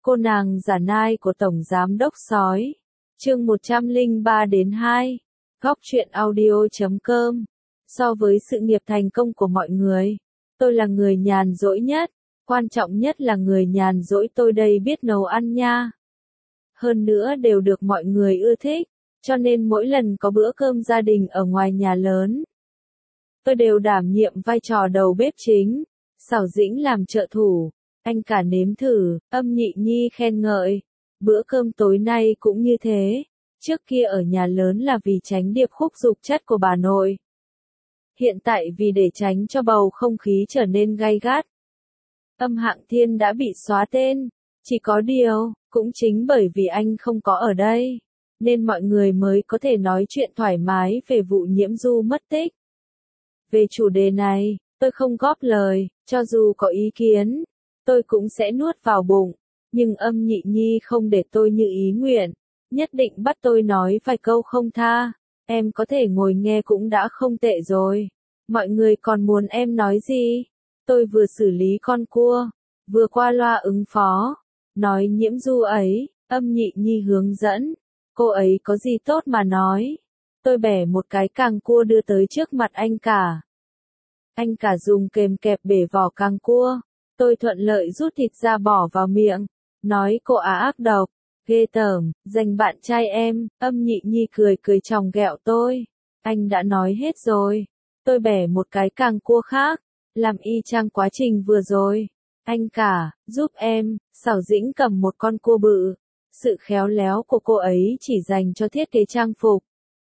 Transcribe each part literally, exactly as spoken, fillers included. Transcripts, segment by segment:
Cô nàng giả nai của Tổng Giám Đốc Sói. Chương một trăm lẻ ba đến hai. Góc truyện audio chấm com. So với sự nghiệp thành công của mọi người, tôi là người nhàn rỗi nhất. Quan trọng nhất là người nhàn rỗi tôi đây biết nấu ăn nha. Hơn nữa đều được mọi người ưa thích, cho nên mỗi lần có bữa cơm gia đình ở ngoài nhà lớn, tôi đều đảm nhiệm vai trò đầu bếp chính, Sảo Dĩnh làm trợ thủ. Anh cả nếm thử, Âm Nhị Nhi khen ngợi. Bữa cơm tối nay cũng như thế. Trước kia ở nhà lớn là vì tránh điệp khúc dục chất của bà nội. Hiện tại vì để tránh cho bầu không khí trở nên gay gắt, Âm Hạng Thiên đã bị xóa tên. Chỉ có điều, cũng chính bởi vì anh không có ở đây, nên mọi người mới có thể nói chuyện thoải mái về vụ Nhiễm Du mất tích. Về chủ đề này, tôi không góp lời, cho dù có ý kiến, tôi cũng sẽ nuốt vào bụng. Nhưng Âm Nhị Nhi không để tôi như ý nguyện, nhất định bắt tôi nói vài câu không tha. Em có thể ngồi nghe cũng đã không tệ rồi. Mọi người còn muốn em nói gì? Tôi vừa xử lý con cua, vừa qua loa ứng phó. Nói Nhiễm Du ấy, Âm Nhị Nhi hướng dẫn. Cô ấy có gì tốt mà nói. Tôi bẻ một cái càng cua đưa tới trước mặt anh cả. Anh cả dùng kềm kẹp bể vỏ càng cua. Tôi thuận lợi rút thịt ra bỏ vào miệng. Nói cô á ác độc, ghê tởm, dành bạn trai em. Âm Nhị Nhi cười cười chòng ghẹo tôi. Anh đã nói hết rồi. Tôi bẻ một cái càng cua khác, làm y chang quá trình vừa rồi. Anh cả, giúp em. Sảo Dĩnh cầm một con cua bự. Sự khéo léo của cô ấy chỉ dành cho thiết kế trang phục.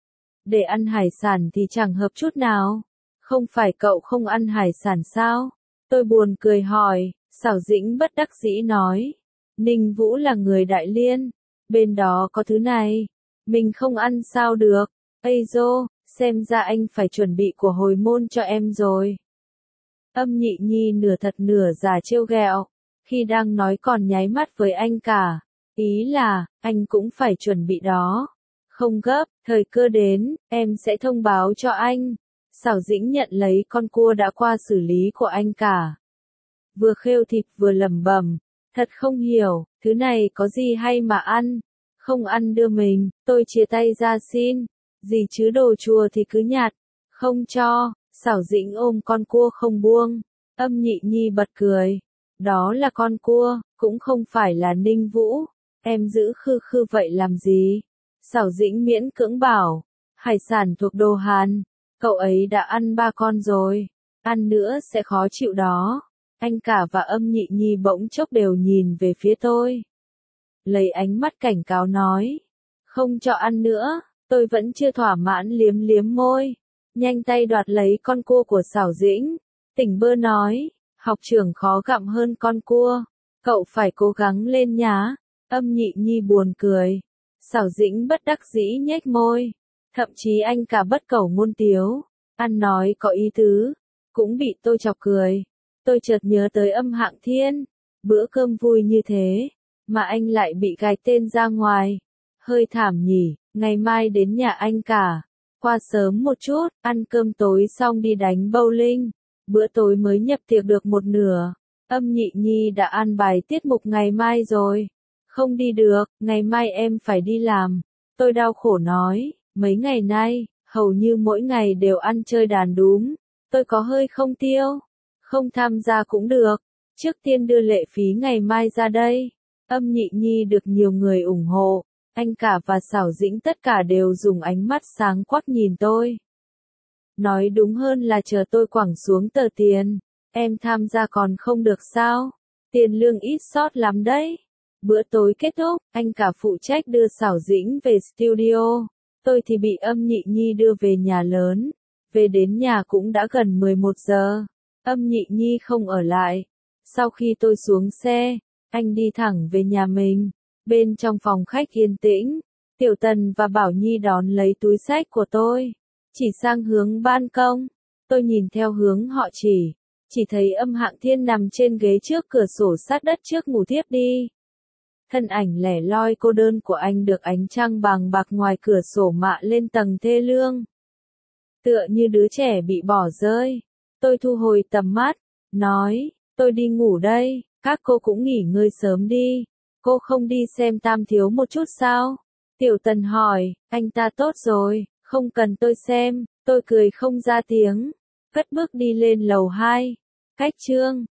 Để ăn hải sản thì chẳng hợp chút nào. Không phải cậu không ăn hải sản sao? Tôi buồn cười hỏi. Sảo Dĩnh bất đắc dĩ nói. Ninh Vũ là người Đại Liên. Bên đó có thứ này. Mình không ăn sao được. Ây dô, xem ra anh phải chuẩn bị của hồi môn cho em rồi. Âm Nhị Nhi nửa thật nửa giả trêu ghẹo. Khi đang nói còn nháy mắt với anh cả. Ý là, anh cũng phải chuẩn bị đó. Không gấp, thời cơ đến, em sẽ thông báo cho anh. Sảo Dĩnh nhận lấy con cua đã qua xử lý của anh cả. Vừa khêu thịt vừa lẩm bẩm, thật không hiểu, thứ này có gì hay mà ăn. Không ăn đưa mình, tôi chia tay ra xin. Gì chứ đồ chùa thì cứ nhặt, không cho. Sảo Dĩnh ôm con cua không buông. Âm Nhị Nhi bật cười. Đó là con cua, cũng không phải là Ninh Vũ. Em giữ khư khư vậy làm gì? Sảo Dĩnh miễn cưỡng bảo. Hải sản thuộc đồ Hàn. Cậu ấy đã ăn ba con rồi. Ăn nữa sẽ khó chịu đó. Anh cả và Âm Nhị Nhi bỗng chốc đều nhìn về phía tôi. Lấy ánh mắt cảnh cáo nói. Không cho ăn nữa. Tôi vẫn chưa thỏa mãn liếm liếm môi. Nhanh tay đoạt lấy con cua của Sảo Dĩnh. Tỉnh bơ nói. Học trưởng khó gặm hơn con cua. Cậu phải cố gắng lên nhá. Âm Nhị Nhi buồn cười. Sảo Dĩnh bất đắc dĩ nhếch môi. Thậm chí anh cả bất cẩu ngôn tiếu. Ăn nói có ý tứ. Cũng bị tôi chọc cười. Tôi chợt nhớ tới Âm Hạng Thiên. Bữa cơm vui như thế, mà anh lại bị gài tên ra ngoài. Hơi thảm nhỉ. Ngày mai đến nhà anh cả. Qua sớm một chút, ăn cơm tối xong đi đánh bowling. Bữa tối mới nhập tiệc được một nửa. Âm Nhị Nhi đã an bài tiết mục ngày mai rồi. Không đi được, ngày mai em phải đi làm. Tôi đau khổ nói, mấy ngày nay, hầu như mỗi ngày đều ăn chơi đàn đúm. Tôi có hơi không tiêu. Không tham gia cũng được. Trước tiên đưa lệ phí ngày mai ra đây. Âm Nhị Nhi được nhiều người ủng hộ. Anh cả và Sảo Dĩnh tất cả đều dùng ánh mắt sáng quắc nhìn tôi. Nói đúng hơn là chờ tôi quẳng xuống tờ tiền. Em tham gia còn không được sao? Tiền lương ít sót lắm đấy. Bữa tối kết thúc, anh cả phụ trách đưa Sảo Dĩnh về studio. Tôi thì bị Âm Nhị Nhi đưa về nhà lớn. Về đến nhà cũng đã gần mười một giờ. Âm Nhị Nhi không ở lại. Sau khi tôi xuống xe, anh đi thẳng về nhà mình. Bên trong phòng khách yên tĩnh, Tiểu Tần và Bảo Nhi đón lấy túi xách của tôi. Chỉ sang hướng ban công. Tôi nhìn theo hướng họ chỉ. Chỉ thấy Âm Hạng Thiên nằm trên ghế trước cửa sổ sát đất trước ngủ thiếp đi. Thân ảnh lẻ loi cô đơn của anh được ánh trăng bàng bạc ngoài cửa sổ mạ lên tầng thê lương. Tựa như đứa trẻ bị bỏ rơi. Tôi thu hồi tầm mắt, nói, tôi đi ngủ đây, các cô cũng nghỉ ngơi sớm đi. Cô không đi xem Tam Thiếu một chút sao? Tiểu Tần hỏi, anh ta tốt rồi, không cần tôi xem, tôi cười không ra tiếng, cất bước đi lên lầu hai. Cách Trương